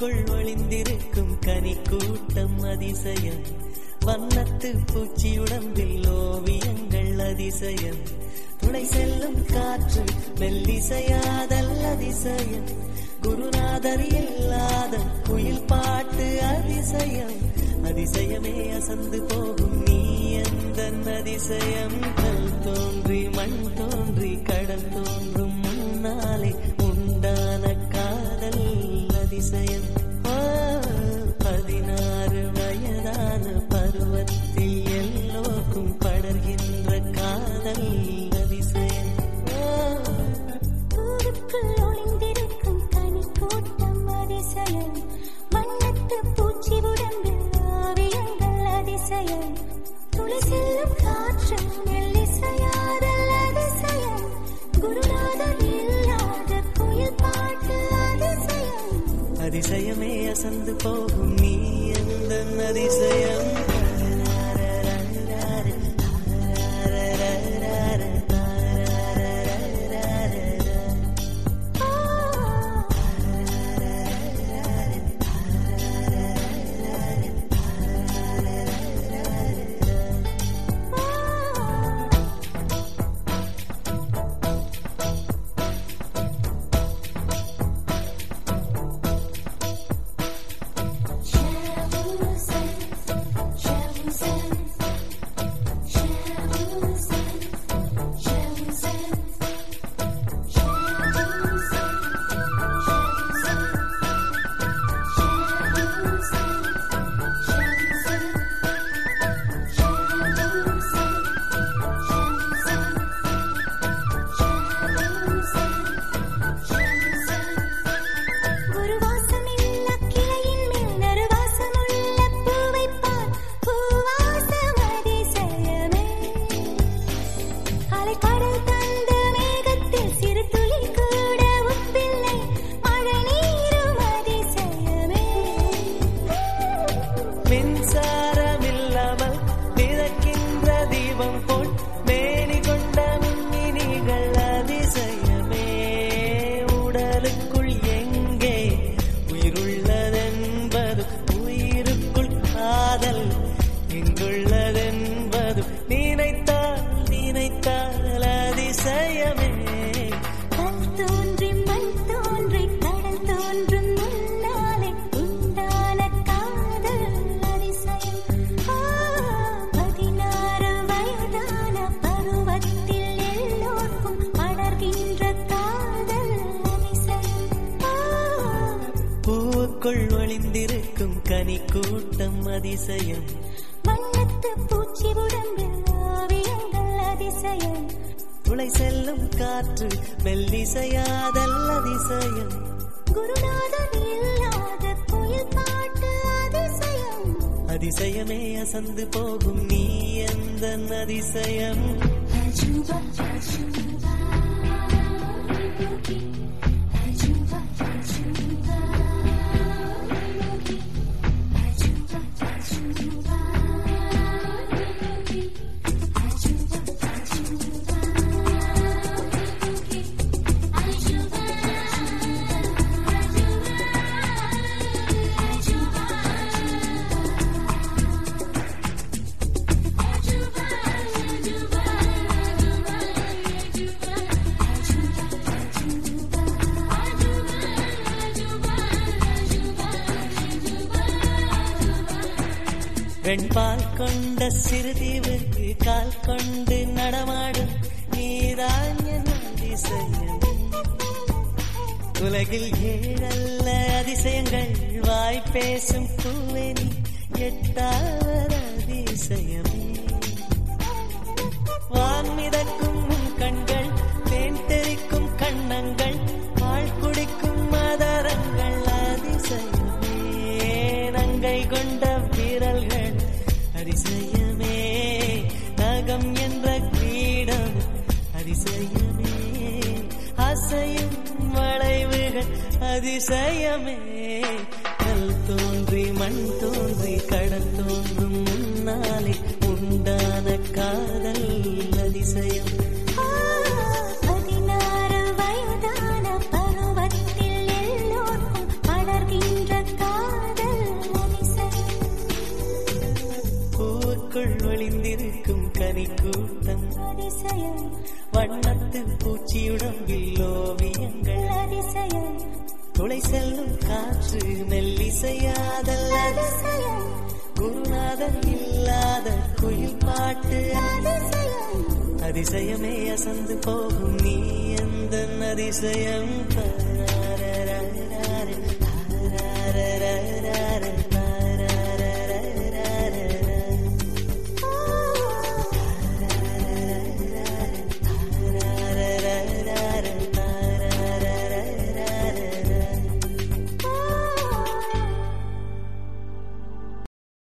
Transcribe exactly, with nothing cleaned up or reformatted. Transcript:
பூவுக்குள் ஒளிந்திருக்கும் கனி கூட்டம் அதிசயம், வண்ணத்து பூச்சியுடம்பில் ஓவியங்கள் அதிசயம், துளை செல்லும் காற்று மெல்லிசையாதல் அதிசயம், குருநாதர் இல்லாத குயில் பாட்டு அதிசயம், அதிசயமே அசந்து போகும் நீ எந்த அதிசயம். கல் தோன்றி மண் தோன்றி கடல் தோன்றும் முன்னாலே உண்டான காதல் அதிசயம். பதினாறு வயதான பருவத்தில் எல்லோருக்கும் படர்கின்ற காதல் அதிசயம். பூவுக்குள் ஒளிந்திருக்கும் கனி கூட்டம் அதிசயம், வண்ணத்து பூச்சி உடம்பில் ஓவியங்கள் அதிசயம், துளி செல்லும் காற்று மெல்லிசையாதல் அதிசயம், குருநாதர் இல்லாத குயில் பாட்டு அதிசயம், அதிசயமே அசந்து போகும் நீ எந்த அதிசயம். ஒளிந்திருக்கும் கனி கூட்டம் அதிசயம், வண்ணத்து பூச்சி உடம்பில் ஓவியங்கள் அதிசயம், துளை செல்லும் காற்று மெல்லிசையாதல் அதிசயம், குருநாதர் இல்லாத குயில் பாட்டு அதிசயம், அதிசயமே அசந்து போகும் நீ எந்த அதிசயம். அஜூபா அஜூபா அஜூபா அஜூபா வெண்பால் கொண்ட சிறுதீவுக்கு கால் கொண்டு நடமாடும் நீதான் என் அதிசயம். உலகில் ஏழல்ல அதிசயங்கள் வாய் பேசும் பூவெனி எட்டாவது அதிசயம். வான் மிதக்கும் கண்கள், தேன் தெறிக்கும் கண்ணங்கள், பால் குடிக்கும் மதரங்கள் அதிசயமே. நங்கை கொண்ட வீரல்கள் அதிசயமே, நகம் என்ற கிரீடம் அதிசயமே, அசையும் வளைவுகள் அதிசயமே. கல் தோன்றி மண் தோன்றி கடல் தோன்றும் முன்னாலே உண்டான காதல் அதிசயம். பதினாறு வயதான பருவத்தில் எல்லோருக்கும் படர்கின்ற வண்ணத்து பூச்சியுடம்பில் ஓவியங்கள் அதிசயம் துளை செல்லும் காற்று மெல்லிசையாதல் அதிசயம் குருநாதன் இல்லாத குயில் பாட்டு அதிசயம் அதிசயமே அசந்து போகும் நீ எந்த அதிசயம்